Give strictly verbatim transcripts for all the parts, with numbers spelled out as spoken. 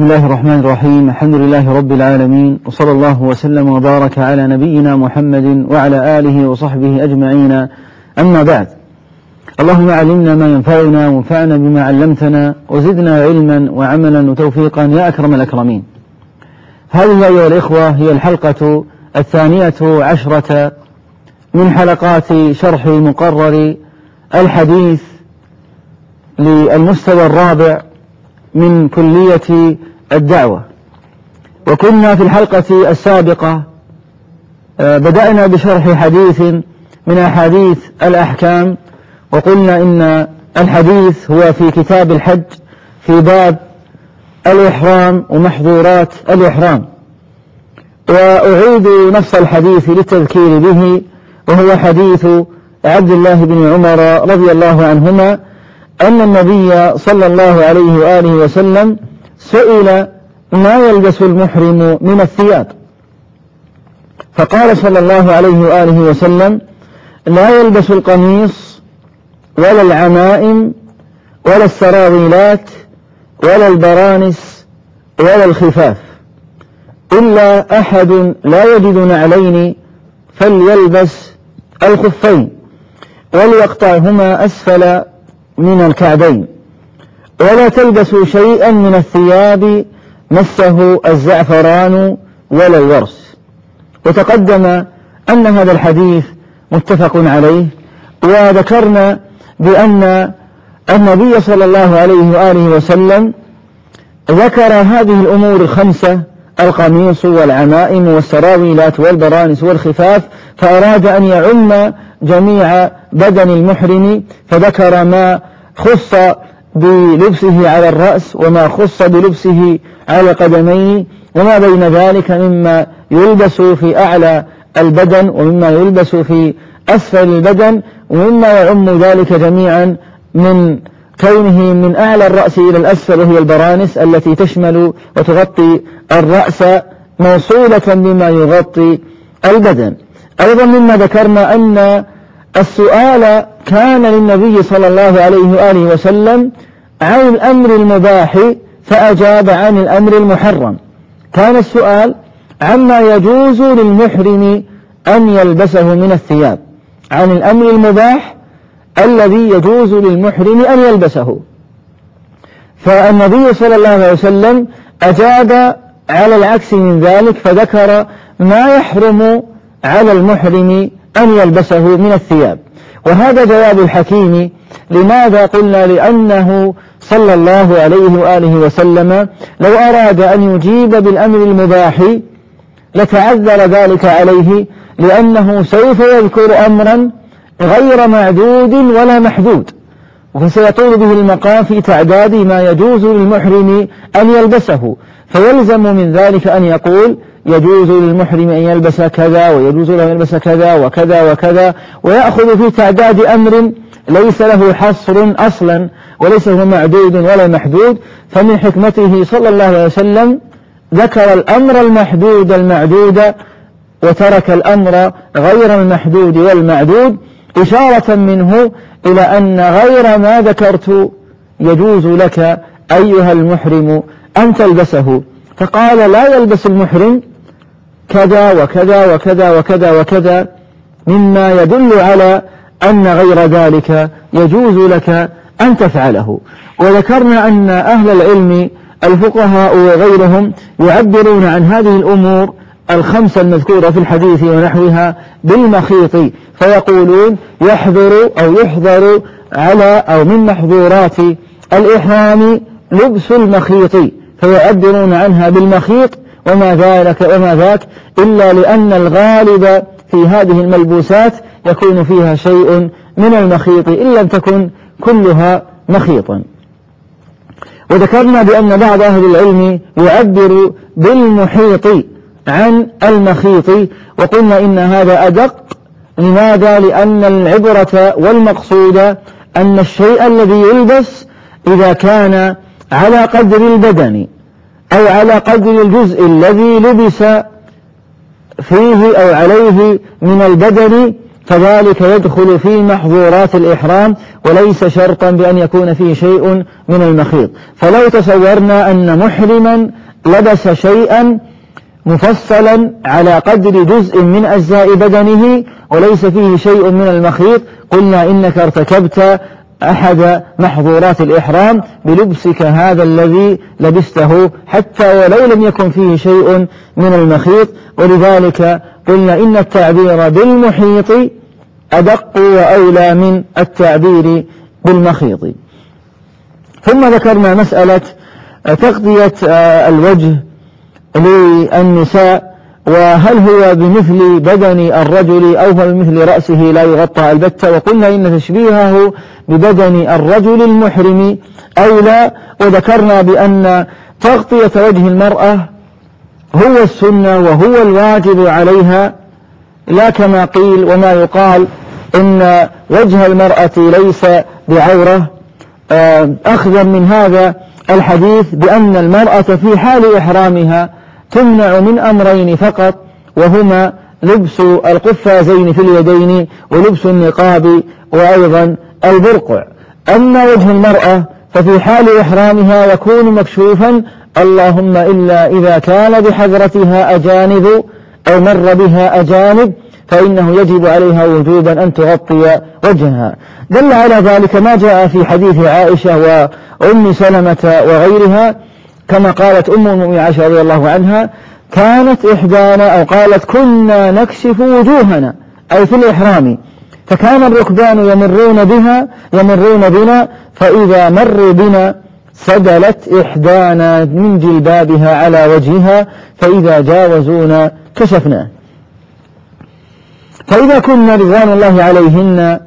الله الرحمن الرحيم. الحمد لله رب العالمين، وصلى الله وسلم وبارك على نبينا محمد وعلى آله وصحبه أجمعين. أما بعد، اللهم علمنا ما ينفعنا وانفعنا بما علمتنا وزدنا علما وعملا وتوفيقا يا أكرم الأكرمين. هذه أيها الإخوة هي الحلقة الثانية عشرة من حلقات شرح مقرر الحديث للمستوى الرابع من كلية الدعوة. وكنا في الحلقة السابقة بدأنا بشرح حديث من أحاديث الأحكام، وقلنا إن الحديث هو في كتاب الحج في باب الإحرام ومحظورات الإحرام. وأعيد نص الحديث للتذكير به، وهو حديث عبد الله بن عمر رضي الله عنهما أن النبي صلى الله عليه وآله وسلم سئل ما يلبس المحرم من الثياب، فقال صلى الله عليه وآله وسلم: لا يلبس القميص ولا العمائم ولا السراويلات ولا البرانس ولا الخفاف، إلا أحد لا يجد نعلين فليلبس الخفين وليقطعهما أسفل من الكعبين، ولا تلبسوا شيئا من الثياب مسه الزعفران ولا الورس. وتقدم أن هذا الحديث متفق عليه، وذكرنا بأن النبي صلى الله عليه وآله وسلم ذكر هذه الأمور الخمسة: القميص والعمائم والسراويلات والبرانس والخفاف، فأراد أن يعم جميع بدن المحرم، فذكر ما خص بلبسه على الرأس وما خص بلبسه على قدميه وما بين ذلك مما يلبس في أعلى البدن ومما يلبس في أسفل البدن، ومما يعم ذلك جميعا من كونه من أعلى الرأس إلى الأسفل، وهي البرانس التي تشمل وتغطي الرأس موصولة بما يغطي البدن. أيضا مما ذكرنا أن السؤال كان للنبي صلى الله عليه وآله وسلم عن الأمر المباح فأجاب عن الأمر المحرم. كان السؤال عما يجوز للمحرم أن يلبسه من الثياب، عن الأمر المباح الذي يجوز للمحرم أن يلبسه، فالنبي صلى الله عليه وسلم أجاب على العكس من ذلك، فذكر ما يحرم على المحرم أن يلبسه من الثياب. وهذا جواب الحكيم. لماذا؟ قلنا لأنه صلى الله عليه وآله وسلم لو أراد أن يجيب بالأمر المباح لتعذر ذلك عليه، لأنه سوف يذكر أمرا غير معدود ولا محدود، وسيطول به المقام في تعداد ما يجوز للمحرم أن يلبسه، فيلزم من ذلك أن يقول يجوز للمحرم أن يلبس كذا ويجوز له أن يلبس كذا وكذا وكذا، ويأخذ في تعداد أمر ليس له حصر أصلا وليس هو معدود ولا محدود. فمن حكمته صلى الله عليه وسلم ذكر الأمر المحدود المعدود وترك الأمر غير المحدود والمعدود، إشارة منه إلى أن غير ما ذكرت يجوز لك أيها المحرم أن تلبسه. فقال: لا يلبس المحرم كذا وكذا وكذا وكذا وكذا، مما يدل على أن غير ذلك يجوز لك أن تفعله. وذكرنا أن أهل العلم الفقهاء وغيرهم يعبرون عن هذه الأمور الخمسة المذكورة في الحديث ونحوها بالمخيط، فيقولون يحضر أو يحضر على أو من محظورات الإحرام لبس المخيط، فيعبرون عنها بالمخيط وما ذلك وما ذاك، إلا لأن الغالب في هذه الملبوسات يكون فيها شيء من المخيط إن لم تكن كلها مخيطا. وذكرنا بأن بعض أهل العلم يعبر بالمحيط عن المخيط، وقلنا إن هذا أدق. لماذا؟ لأن العبرة والمقصود أن الشيء الذي يلبس إذا كان على قدر البدن أو على قدر الجزء الذي لبس فيه أو عليه من البدن فذلك يدخل في محظورات الإحرام وليس شرطا بأن يكون فيه شيء من المخيط. فلو تصورنا أن محرما لبس شيئا مفصلا على قدر جزء من أجزاء بدنه وليس فيه شيء من المخيط، قلنا إنك ارتكبت أحد محظورات الإحرام بلبسك هذا الذي لبسته حتى ولو لم يكن فيه شيء من المخيط. ولذلك قلنا إن التعبير بالمحيط أدق وأولى من التعبير بالمخيط. ثم ذكرنا مسألة تغطية الوجه للنساء، وهل هو بمثل بدن الرجل أو هو بمثل رأسه لا يغطى البتة، وقلنا إن تشبيهه ببدن الرجل المحرم أولى. وذكرنا بأن تغطية وجه المرأة هو السنة وهو الواجب عليها، لا كما قيل وما يقال إن وجه المرأة ليس بعورة، أخذا من هذا الحديث بأن المرأة في حال إحرامها تمنع من أمرين فقط، وهما لبس القفازين في اليدين ولبس النقاب وأيضا البرقع. أما وجه المرأة ففي حال إحرامها يكون مكشوفا، اللهم إلا إذا كان بحضرتها أجانب أو مر بها أجانب فإنه يجب عليها وجوبا أن تغطي وجهها. دل على ذلك ما جاء في حديث عائشة وأم سلمة وغيرها، كما قالت أم المؤمنين عائشة رضي الله عنها: كانت إحدانا أو قالت كنا نكشف وجوهنا أي في الإحرام، فكان الركبان يمرون بها يمرون بنا فإذا مروا بنا سدلت إحدانا من جلبابها على وجهها فإذا جاوزونا كشفناه. فإذا كنا رضوان الله عليهن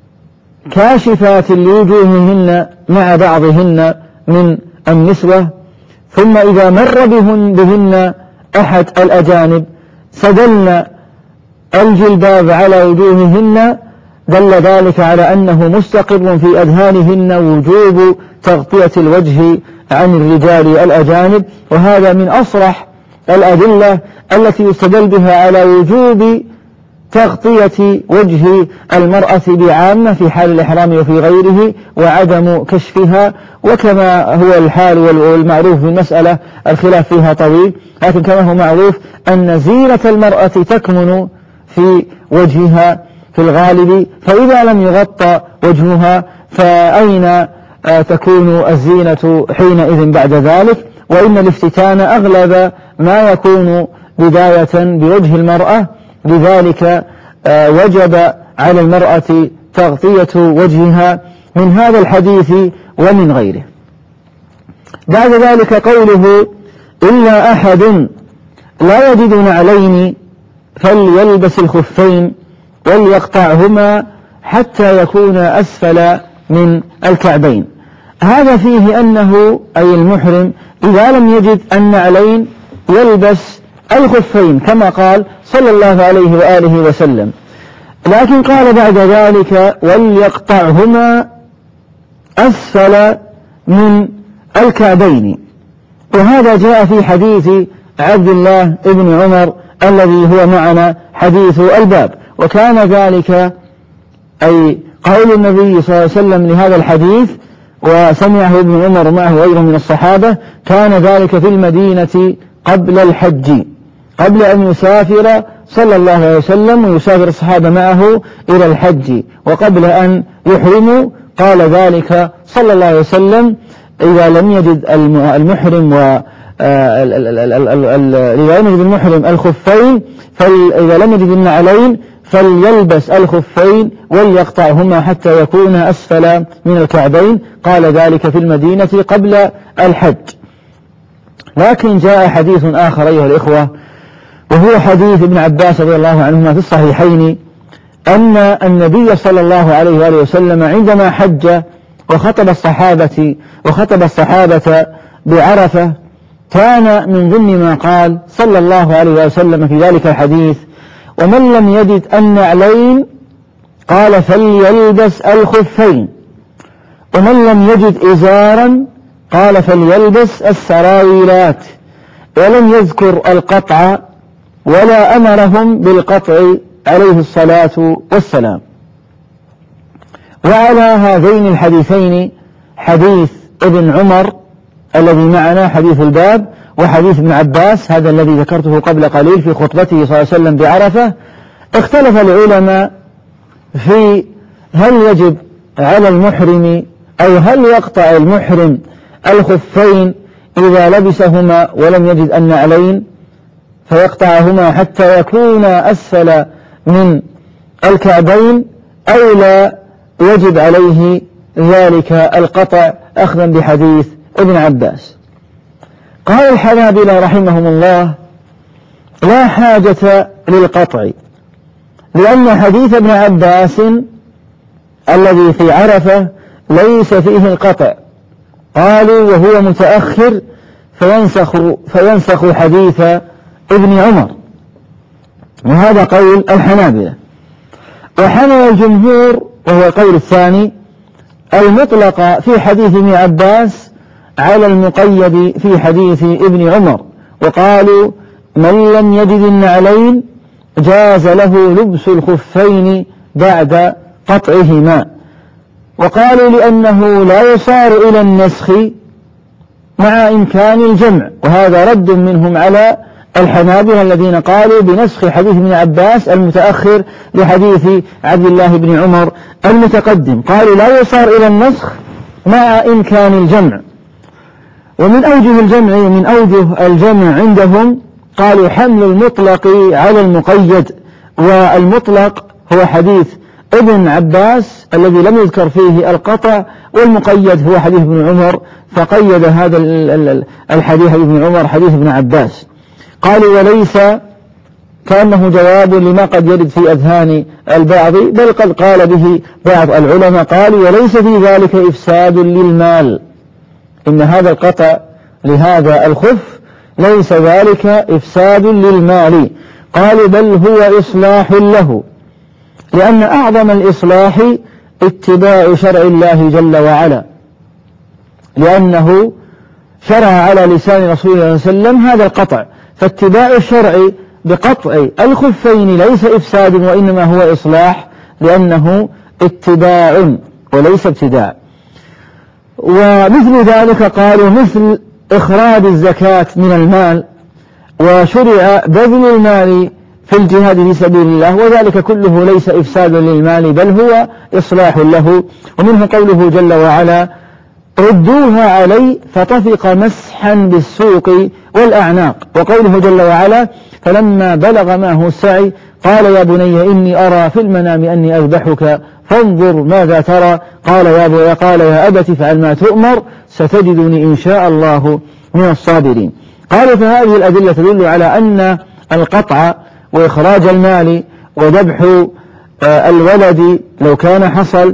كاشفات لوجوههن مع بعضهن من النسوة، ثم إذا مر بهن, بهن أحد الأجانب سدلن الجلباب على وجوههن، دل ذلك على أنه مستقر في أذهانهن وجوب تغطية الوجه عن الرجال الأجانب. وهذا من أصرح الأدلة التي يستدل بها على وجوب تغطية وجه المرأة بعامة في حال الإحرام وفي غيره وعدم كشفها. وكما هو الحال والمعروف في المسألة الخلاف فيها طويل، لكن كما هو معروف أن زينة المرأة تكمن في وجهها في الغالب، فإذا لم يغطى وجهها فأين تكون الزينة حينئذ بعد ذلك؟ وإن الافتتان أغلب ما يكون بداية بوجه المرأة، لذلك وجب على المرأة تغطية وجهها من هذا الحديث ومن غيره. بعد ذلك قوله: إلا أحد لا يجد نعلين فليلبس الخفين وليقطعهما حتى يكون أسفل من الكعبين. هذا فيه أنه أي المحرم إذا لم يجد النعلين يلبس الخفين كما قال صلى الله عليه وآله وسلم، لكن قال بعد ذلك: وليقطعهما أسفل من الكعبين. وهذا جاء في حديث عبد الله بن عمر الذي هو معنا حديث الباب، وكان ذلك أي قول النبي صلى الله عليه وسلم لهذا الحديث وسمعه ابن عمر معه غيره من الصحابة، كان ذلك في المدينة قبل الحج، قبل أن يسافر صلى الله عليه وسلم ويسافر الصحابة معه إلى الحج، وقبل أن يحرموا قال ذلك صلى الله عليه وسلم: إذا لم يجد المحرم و إذا لم يجد المحرم الخفين فإذا لم يجد النعلين فليلبس الخفين وليقطعهما حتى يكون أسفل من الكعبين. قال ذلك في المدينة قبل الحج. لكن جاء حديث آخر أيها الإخوة، وهو حديث ابن عباس رضي الله عنهما في الصحيحين، أن النبي صلى الله عليه وآله وسلم عندما حج وخطب الصحابة وخطب الصحابة بعرفة كان من ضمن ما قال صلى الله عليه وآله وسلم في ذلك الحديث: ومن لم يجد النعلين قال فليلبس الخفين، ومن لم يجد إزارا قال فليلبس السراويلات، ولم يذكر القطع ولا أمرهم بالقطع عليه الصلاة والسلام. وعلى هذين الحديثين، حديث ابن عمر الذي معنا حديث الباب، وحديث ابن عباس هذا الذي ذكرته قبل قليل في خطبته صلى الله عليه وسلم بعرفة، اختلف العلماء في هل يجب على المحرم أو هل يقطع المحرم الخفين إذا لبسهما ولم يجد النعلين فيقطعهما حتى يكون أسفل من الكعبين، أو لا يجب عليه ذلك القطع أخذا بحديث ابن عباس. قال الحنابلة رحمهم الله: لا حاجة للقطع، لأن حديث ابن عباس الذي في عرفة ليس فيه القطع، قالوا وهو متأخر فينسخ, فينسخ حديث ابن عمر، وهذا قول الحنابلة. وحمل الجمهور وهو القول الثاني المطلق في حديث ابن عباس على المقيد في حديث ابن عمر، وقالوا من لم يجد النعلين جاز له لبس الخفين بعد قطعهما، وقالوا لأنه لا يصار إلى النسخ مع إمكان الجمع، وهذا رد منهم على الحنابلة الذين قالوا بنسخ حديث ابن عباس المتأخر لحديث عبد الله بن عمر المتقدم، قالوا لا يصار إلى النسخ مع إمكان الجمع. ومن أوجه الجمع من أوجه الجمع عندهم قالوا حمل المطلق على المقيد، والمطلق هو حديث ابن عباس الذي لم يذكر فيه القطع، والمقيد هو حديث ابن عمر، فقيد هذا الحديث ابن عمر حديث ابن عباس. قالوا وليس كأنه جواب لما قد يرد في أذهان البعض، بل قد قال به بعض العلماء، قالوا وليس في ذلك إفساد للمال، إن هذا القطع لهذا الخف ليس ذلك إفساد للمال، قالوا بل هو إصلاح له، لأن أعظم الإصلاح اتباع شرع الله جل وعلا، لأنه شرع على لسان رسول الله صلى الله عليه وسلم هذا القطع، فاتباع الشرع بقطع الخفين ليس إفساد وإنما هو إصلاح، لأنه اتباع وليس ابتداع. ومثل ذلك قالوا مثل إخراج الزكاة من المال، وشرع بذل المال في الجهاد في سبيل الله، وذلك كله ليس إفساد للمال بل هو إصلاح له. ومنه قوله جل وعلا ردوها علي فطفق مسحا بالسوق والأعناق، وقوله جل وعلا فلما بلغ معه السعي قال يا بني إني أرى في المنام أني أذبحك فانظر ماذا ترى، قال يا بني قال يا أبت فعل ما تؤمر ستجدني إن شاء الله من الصابرين. قالوا فهذه الأدلة تدل على أن القطع وإخراج المال وذبح الولد لو كان حصل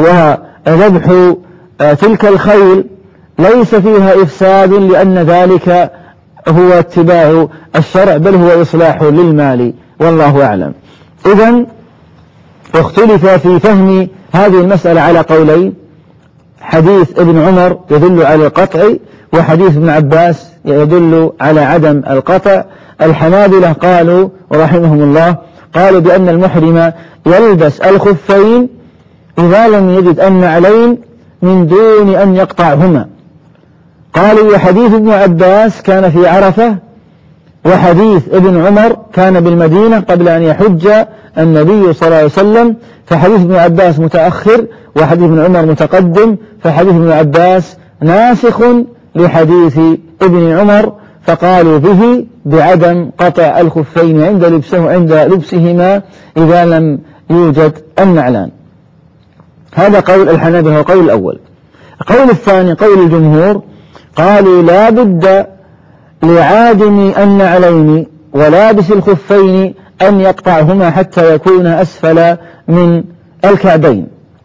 وذبح تلك الخيل ليس فيها إفساد، لأن ذلك هو اتباع الشرع بل هو إصلاح للمال، والله أعلم. إذن اختلف في فهم هذه المسألة على قولين، حديث ابن عمر يدل على القطع، وحديث ابن عباس يدل على عدم القطع. الحنابلة قالوا رحمهم الله قالوا بأن المحرم يلبس الخفين إذا لم يجد النعلين من دون أن يقطعهما. قالوا وحديث ابن عباس كان في عرفة، وحديث ابن عمر كان بالمدينة قبل أن يحج النبي صلى الله عليه وسلم، فحديث ابن عباس متأخر وحديث ابن عمر متقدم، فحديث ابن عباس ناسخ لحديث ابن عمر، فقالوا به بعدم قطع الخفين عند لبسه عند لبسهما إذا لم يوجد النعلان. هذا قول الحنابلة هو القول الأول. القول الثاني قول الجمهور، قالوا لا بد لعادم النعلين ولابس الخفين أن يقطعهما حتى يكون أسفل من الكعبين،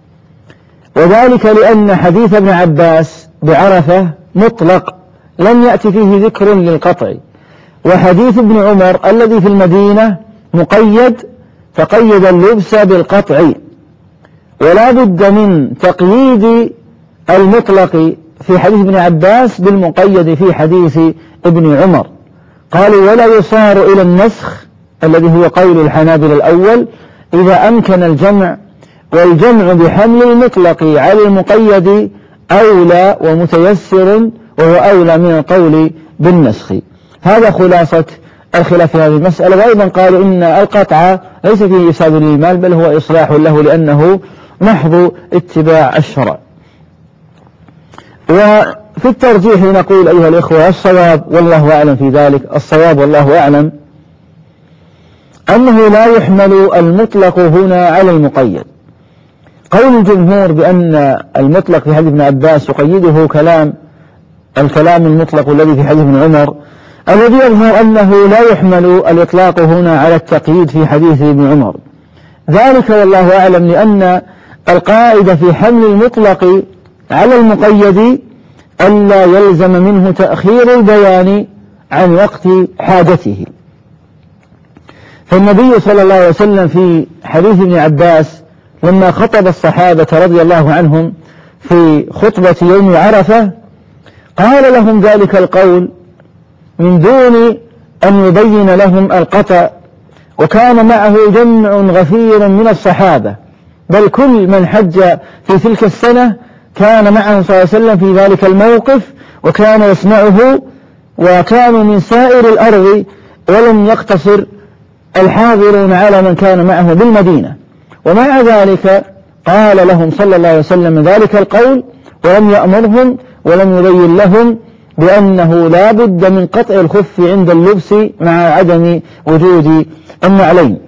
وذلك لأن حديث ابن عباس بعرفة مطلق لم يأتي فيه ذكر للقطع، وحديث ابن عمر الذي في المدينة مقيد فقيد اللبس بالقطع، ولا بد من تقييد المطلق في حديث ابن عباس بالمقيد في حديث ابن عمر. قالوا ولا يصار إلى النسخ الذي هو قول الحنابلة الأول إذا أمكن الجمع، والجمع بحمل المطلق على المقيد أولى ومتيسر، وهو أولى من القول بالنسخ. هذا خلاصة الخلاف في هذه المسألة. وأيضا قالوا إن القطع ليس فيه إفساد للمال بل هو إصلاح له لأنه محض اتباع الشرع. وفي الترجيح نقول أيها الإخوة الصواب والله أعلم في ذلك، الصواب والله أعلم أنه لا يحمل المطلق هنا على المقيد. قول الجمهور بأن المطلق في حديث ابن عباس يقيده كلام الكلام المطلق الذي في حديث ابن عمر، الذي يظهر أنه لا يحمل الإطلاق هنا على التقييد في حديث ابن عمر. ذلك والله أعلم لأن القاعدة في حمل المطلق على المقيد ألا يلزم منه تأخير البيان عن وقت حاجته. فالنبي صلى الله عليه وسلم في حديث ابن عباس لما خطب الصحابة رضي الله عنهم في خطبة يوم عرفة قال لهم ذلك القول من دون أن يبين لهم القطع، وكان معه جمع غفير من الصحابة، بل كل من حج في تلك السنة كان معه صلى الله عليه وسلم في ذلك الموقف وكان يسمعه، وكانوا من سائر الأرض ولم يقتصر الحاضرون على من كان معه بالمدينة. ومع ذلك قال لهم صلى الله عليه وسلم ذلك القول ولم يأمرهم ولم يبين لهم بأنه لا بد من قطع الخف عند اللبس مع عدم وجود النعلين.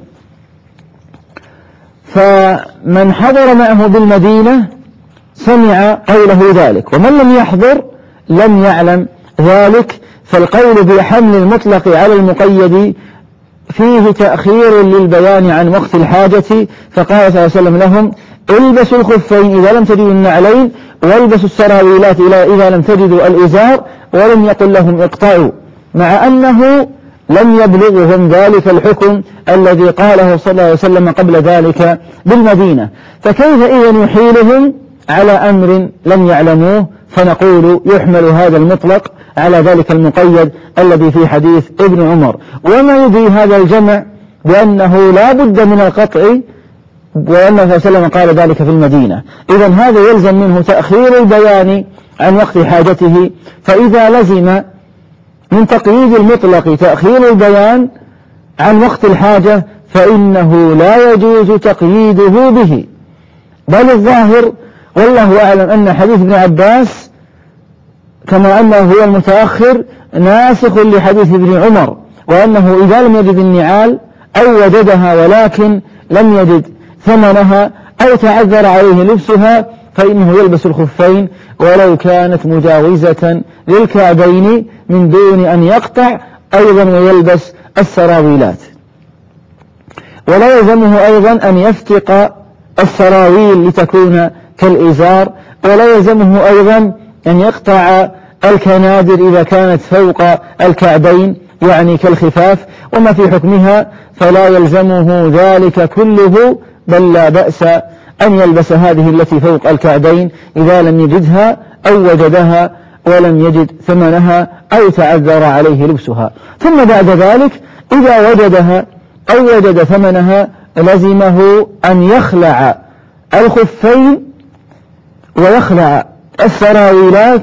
فمن حضر معه بالمدينة سمع قوله ذلك، ومن لم يحضر لم يعلم ذلك. فالقول بحمل المطلق على المقيد فيه تأخير للبيان عن وقت الحاجة. فقال صلى الله عليه وسلم لهم البسوا الخفين إذا لم تجدوا النعلين، والبسوا السراويلات إذا لم تجدوا الإزار، ولم يقل لهم اقطعوا، مع أنه لم يبلغهم ذلك الحكم الذي قاله صلى الله عليه وسلم قبل ذلك بالمدينة. فكيف إذن يحيلهم على أمر لم يعلموه؟ فنقول يحمل هذا المطلق على ذلك المقيد الذي في حديث ابن عمر. وما يدري هذا الجمع بأنه لا بد من القطع، وأنه صلى الله عليه وسلم قال ذلك في المدينة. إذن هذا يلزم منه تأخير البيان عن وقت حاجته. فإذا لزم من تقييد المطلق تأخير البيان عن وقت الحاجة فإنه لا يجوز تقييده به، بل الظاهر والله أعلم أن حديث ابن عباس كما أنه هو المتأخر ناسخ لحديث ابن عمر، وأنه إذا لم يجد النعال أو وجدها ولكن لم يجد ثمنها أو تعذر عليه لبسها فإنه يلبس الخفين ولو كانت مجاوزة للكعبين من دون أن يقطع، أيضا ويلبس السراويلات. ولا يلزمه أيضا أن يفتق السراويل لتكون كالإزار، ولا يلزمه أيضا أن يقطع الكنادر إذا كانت فوق الكعبين يعني كالخفاف وما في حكمها، فلا يلزمه ذلك كله، بل لا بأس أن يلبس هذه التي فوق الكعبين إذا لم يجدها أو وجدها ولم يجد ثمنها أو تعذر عليه لبسها. ثم بعد ذلك إذا وجدها أو وجد ثمنها لزمه أن يخلع الخفين ويخلع السراويلات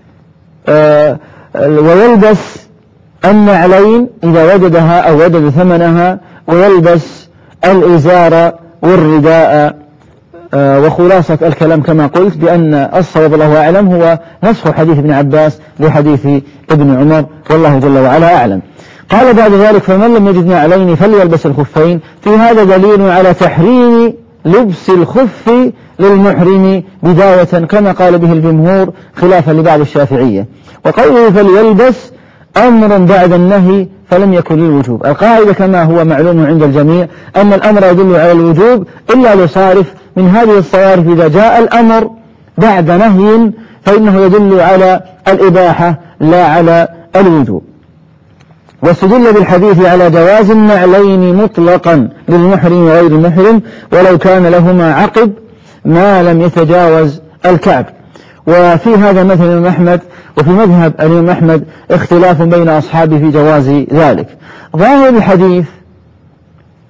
آه ويلبس النعلين إذا وجدها أو وجد ثمنها، ويلبس الإزار والرداء. آه وخلاصة الكلام كما قلت بأن الصواب الله أعلم هو نسخ حديث ابن عباس لحديث ابن عمر، والله جل وعلا أعلم. قال بعد ذلك فمن لم يجد نعلين فليلبس الخفين. في هذا دليل على تحريم لبس الخف للمحرم بداية كما قال به الجمهور خلافا لبعض الشافعية. وقوله فليلبس أمر بعد النهي فلم يكن للوجوب. القاعدة كما هو معلوم عند الجميع أن الأمر يدل على الوجوب إلا لصارف من هذه الصوارف. إذا جاء الأمر بعد نهي فإنه يدل على الإباحة لا على الوجوب. واستدل بالحديث على جواز النعلين مطلقا للمحرم وغير المحرم ولو كان لهما عقب ما لم يتجاوز الكعب. وفي هذا مثل الإمام أحمد، وفي مذهب الإمام أحمد اختلاف بين أصحابه في جواز ذلك. ظاهر الحديث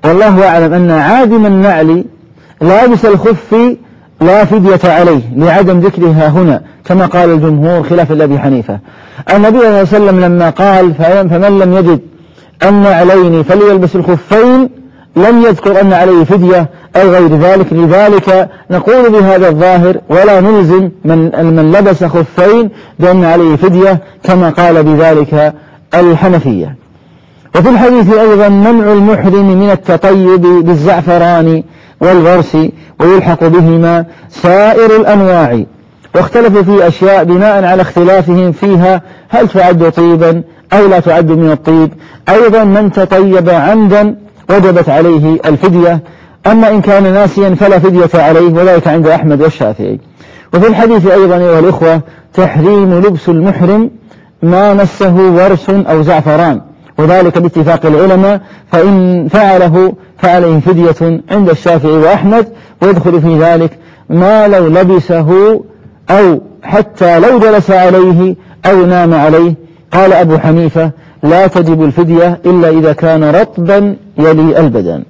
والله أعلم أن عادم النعل لابس الخف لا فدية عليه لعدم ذكرها هنا كما قال الجمهور خلاف أبي حنيفة. النبي صلى الله عليه وسلم لما قال فمن لم يجد النعلين فليلبس الخفين لم يذكر أن عليه فدية أو غير ذلك، لذلك نقول بهذا الظاهر ولا نلزم من, من لبس خفين بأن عليه فدية كما قال بذلك الحنفية. وفي الحديث أيضا منع المحرم من التطيب بالزعفران والغرس ويلحق بهما سائر الأنواع، واختلفوا في أشياء بناء على اختلافهم فيها هل تعد طيبا أو لا تعد من الطيب. أيضا من تطيب عمدا وجبت عليه الفدية، أما إن كان ناسيا فلا فدية عليه، وذلك عند أحمد والشافعي. وفي الحديث أيضا أيها الإخوة تحريم لبس المحرم ما مسه ورس أو زعفران، وذلك باتفاق العلماء، فإن فعله فعليه فدية عند الشافعي وأحمد، ويدخل في ذلك ما لو لبسه أو حتى لو جلس عليه أو نام عليه. قال أبو حنيفة لا تجب الفدية إلا إذا كان رطبا يلي البدن.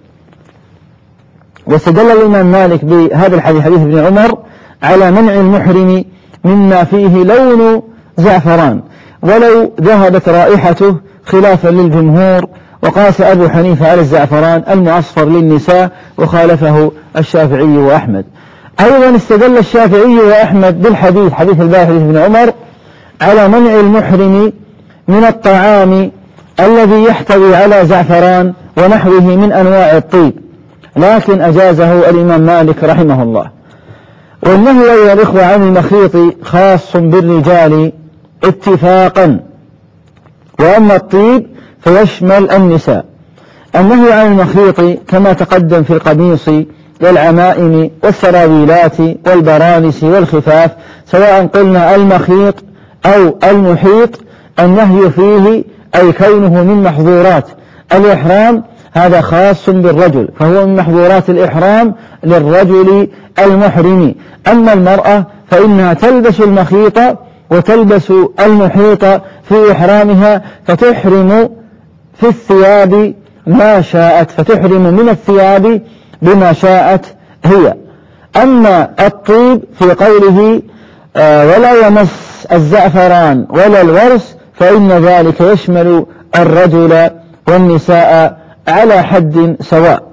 واستدل الإمام مالك بهذا الحديث حديث ابن عمر على منع المحرم مما فيه لون زعفران ولو ذهبت رائحته خلافا للجمهور، وقاس أبو حنيفة على الزعفران المعصفر للنساء وخالفه الشافعي وأحمد. أيضا استدل الشافعي وأحمد بالحديث حديث البارح حديث ابن عمر على منع المحرم من الطعام الذي يحتوي على زعفران ونحوه من أنواع الطيب، لكن أجازه الإمام مالك رحمه الله. والنهي أيها الإخوة عن المخيط خاص بالرجال اتفاقا، وأما الطيب فيشمل النساء. النهي عن المخيط كما تقدم في القميص والعمائم والسراويلات والبرانس والخفاف، سواء قلنا المخيط أو المحيط، النهي فيه أي كونه من محظورات الإحرام، هذا خاص بالرجل، فهو من محظورات الإحرام للرجل المحرم. أما المرأة فإنها تلبس المخيط وتلبس المحيط في إحرامها، فتحرم في الثياب ما شاءت، فتحرم من الثياب بما شاءت هي. أما الطيب في قوله آه ولا يمس الزعفران ولا الورس، فإن ذلك يشمل الرجل والنساء على حد سواء.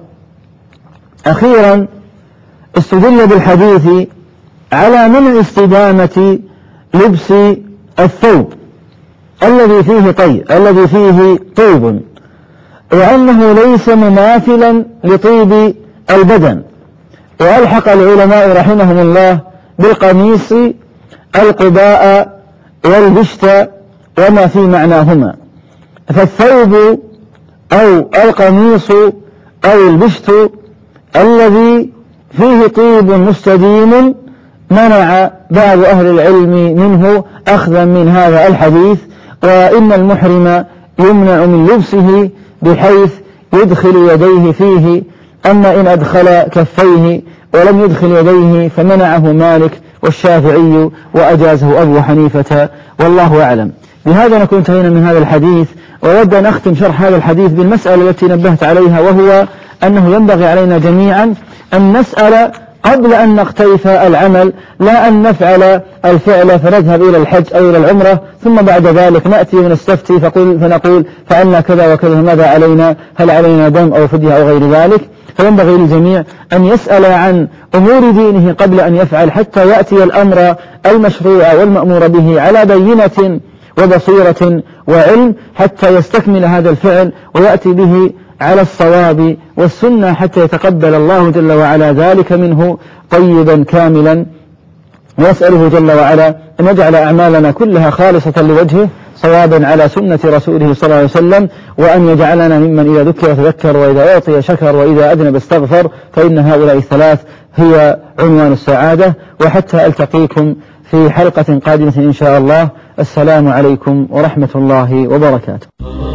أخيرا استدل بالحديث على منع استدامة لبس الثوب الذي فيه طيب الذي فيه طيب، وأنه ليس مماثلا لطيب البدن. وألحق العلماء رحمهم الله بالقميص القباء والبشت وما في معناهما، فالثوب أو القميص أو البشت الذي فيه طيب مستديم منع بعض أهل العلم منه أخذا من هذا الحديث، وإن المحرم يمنع من لبسه بحيث يدخل يديه فيه، أما إن أدخل كفيه ولم يدخل يديه فمنعه مالك والشافعي وأجازه أبو حنيفة، والله أعلم. بهذا نكون انتهينا من هذا الحديث، وأود أن أختم شرح هذا الحديث بالمسألة التي نبهت عليها، وهو أنه ينبغي علينا جميعا أن نسأل قبل أن نقترف العمل، لا أن نفعل الفعل فنذهب إلى الحج أو إلى العمرة ثم بعد ذلك نأتي ونستفتي فقل فنقول فعلنا كذا وكذا، ماذا علينا؟ هل علينا دم أو فدية أو غير ذلك؟ فينبغي للجميع أن يسأل عن أمور دينه قبل أن يفعل، حتى يأتي الأمر المشروع والمأمور به على بينة وبصيرة وعلم، حتى يستكمل هذا الفعل ويأتي به على الصواب والسنة، حتى يتقبل الله جل وعلا ذلك منه طيبا كاملا. ويسأله جل وعلا أن يجعل أعمالنا كلها خالصة لوجهه صوابا على سنة رسوله صلى الله عليه وسلم، وأن يجعلنا ممن إذا ذكر تذكر وإذا أعطي شكر وإذا أذنب استغفر، فإن هؤلاء الثلاث هي عنوان السعادة. وحتى ألتقيكم في حلقة قادمة إن شاء الله، السلام عليكم ورحمة الله وبركاته.